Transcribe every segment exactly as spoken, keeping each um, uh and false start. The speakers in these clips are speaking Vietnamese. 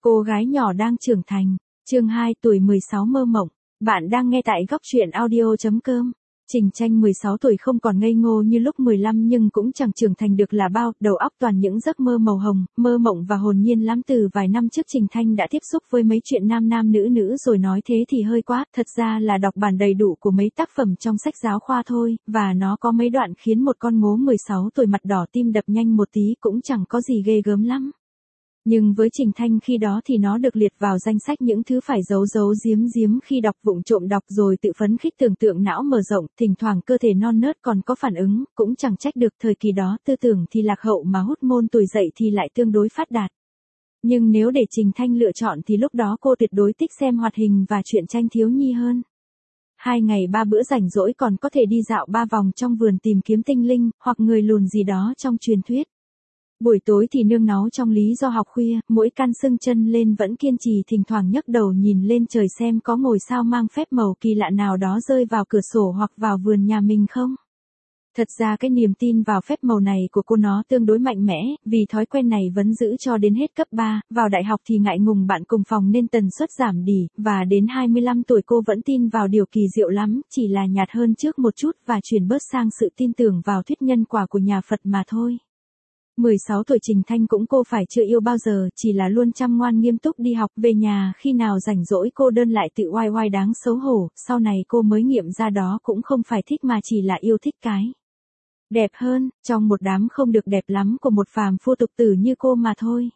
Cô gái nhỏ đang trưởng thành. Chương hai, tuổi mười sáu mơ mộng. Bạn đang nghe tại góc truyện audio chấm com. Trình Tranh mười sáu tuổi không còn ngây ngô như lúc mười lăm nhưng cũng chẳng trưởng thành được là bao, đầu óc toàn những giấc mơ màu hồng, mơ mộng và hồn nhiên lắm. Từ vài năm trước Trình Thanh đã tiếp xúc với mấy chuyện nam nam nữ nữ rồi nói thế thì hơi quá, thật ra là đọc bản đầy đủ của mấy tác phẩm trong sách giáo khoa thôi, và nó có mấy đoạn khiến một con ngố mười sáu tuổi mặt đỏ tim đập nhanh một tí cũng chẳng có gì ghê gớm lắm. Nhưng với Trình Thanh khi đó thì nó được liệt vào danh sách những thứ phải giấu giấu giếm giếm khi đọc, vụng trộm đọc rồi tự phấn khích tưởng tượng não mở rộng, thỉnh thoảng cơ thể non nớt còn có phản ứng, cũng chẳng trách được thời kỳ đó tư tưởng thì lạc hậu mà hút môn tuổi dậy thì lại tương đối phát đạt. Nhưng nếu để Trình Thanh lựa chọn thì lúc đó cô tuyệt đối thích xem hoạt hình và truyện tranh thiếu nhi hơn. Hai ngày ba bữa rảnh rỗi còn có thể đi dạo ba vòng trong vườn tìm kiếm tinh linh, hoặc người lùn gì đó trong truyền thuyết. Buổi tối thì nương náu trong lý do học khuya, mỗi căn sưng chân lên vẫn kiên trì thỉnh thoảng nhấc đầu nhìn lên trời xem có ngôi sao mang phép màu kỳ lạ nào đó rơi vào cửa sổ hoặc vào vườn nhà mình không. Thật ra cái niềm tin vào phép màu này của cô nó tương đối mạnh mẽ, vì thói quen này vẫn giữ cho đến hết cấp ba, vào đại học thì ngại ngùng bạn cùng phòng nên tần suất giảm đi, và đến hai mươi lăm tuổi cô vẫn tin vào điều kỳ diệu lắm, chỉ là nhạt hơn trước một chút và chuyển bớt sang sự tin tưởng vào thuyết nhân quả của nhà Phật mà thôi. mười sáu tuổi Trình Thanh cũng cô phải chưa yêu bao giờ, chỉ là luôn chăm ngoan nghiêm túc đi học, về nhà khi nào rảnh rỗi cô đơn lại tự oai oai đáng xấu hổ, sau này cô mới nghiệm ra đó cũng không phải thích mà chỉ là yêu thích cái đẹp hơn, trong một đám không được đẹp lắm của một phàm phu tục tử như cô mà thôi.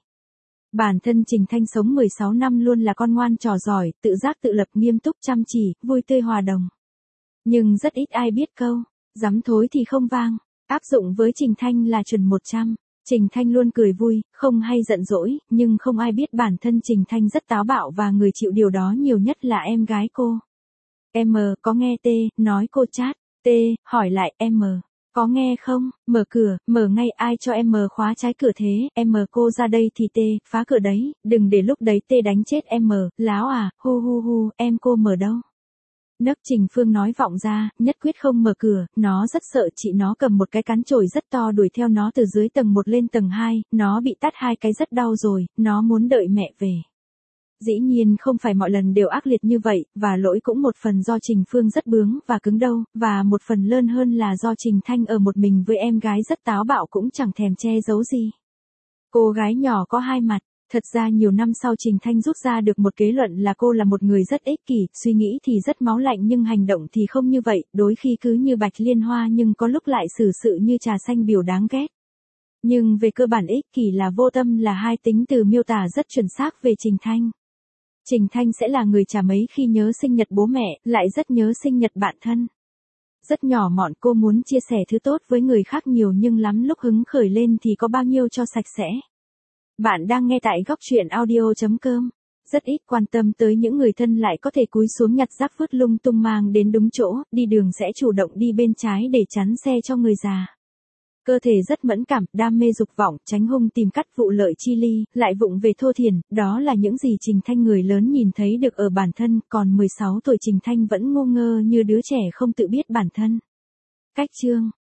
Bản thân Trình Thanh sống mười sáu năm luôn là con ngoan trò giỏi, tự giác tự lập nghiêm túc chăm chỉ, vui tươi hòa đồng. Nhưng rất ít ai biết câu, dám thối thì không vang, áp dụng với Trình Thanh là chuẩn một trăm. Trình Thanh luôn cười vui, không hay giận dỗi, nhưng không ai biết bản thân Trình Thanh rất táo bạo và người chịu điều đó nhiều nhất là em gái cô. M, có nghe T, nói cô chát. T, hỏi lại, M, có nghe không, mở cửa, mở ngay, ai cho em khóa trái cửa thế, em cô ra đây thì T, phá cửa đấy, đừng để lúc đấy T đánh chết em, láo à, hu hu hu, em cô mở đâu. Nấc Trình Phương nói vọng ra, nhất quyết không mở cửa, nó rất sợ chị nó cầm một cái cán chổi rất to đuổi theo nó từ dưới tầng một lên tầng hai, nó bị tát hai cái rất đau rồi, nó muốn đợi mẹ về. Dĩ nhiên không phải mọi lần đều ác liệt như vậy, và lỗi cũng một phần do Trình Phương rất bướng và cứng đầu, và một phần lớn hơn là do Trình Thanh ở một mình với em gái rất táo bạo cũng chẳng thèm che giấu gì. Cô gái nhỏ có hai mặt. Thật ra nhiều năm sau Trình Thanh rút ra được một kết luận là cô là một người rất ích kỷ, suy nghĩ thì rất máu lạnh nhưng hành động thì không như vậy, đôi khi cứ như bạch liên hoa nhưng có lúc lại xử sự như trà xanh biểu đáng ghét. Nhưng về cơ bản ích kỷ là vô tâm là hai tính từ miêu tả rất chuẩn xác về Trình Thanh. Trình Thanh sẽ là người chả mấy khi nhớ sinh nhật bố mẹ, lại rất nhớ sinh nhật bạn thân. Rất nhỏ mọn cô muốn chia sẻ thứ tốt với người khác nhiều nhưng lắm lúc hứng khởi lên thì có bao nhiêu cho sạch sẽ. Bạn đang nghe tại góc truyện audio chấm com. Rất ít quan tâm tới những người thân lại có thể cúi xuống nhặt rác vứt lung tung mang đến đúng chỗ, đi đường sẽ chủ động đi bên trái để chắn xe cho người già. Cơ thể rất mẫn cảm, đam mê dục vọng, tránh hung tìm cắt vụ lợi chi ly, lại vụng về thô thiển, đó là những gì Trình Thanh người lớn nhìn thấy được ở bản thân, còn mười sáu tuổi Trình Thanh vẫn ngu ngơ như đứa trẻ không tự biết bản thân. Cách chương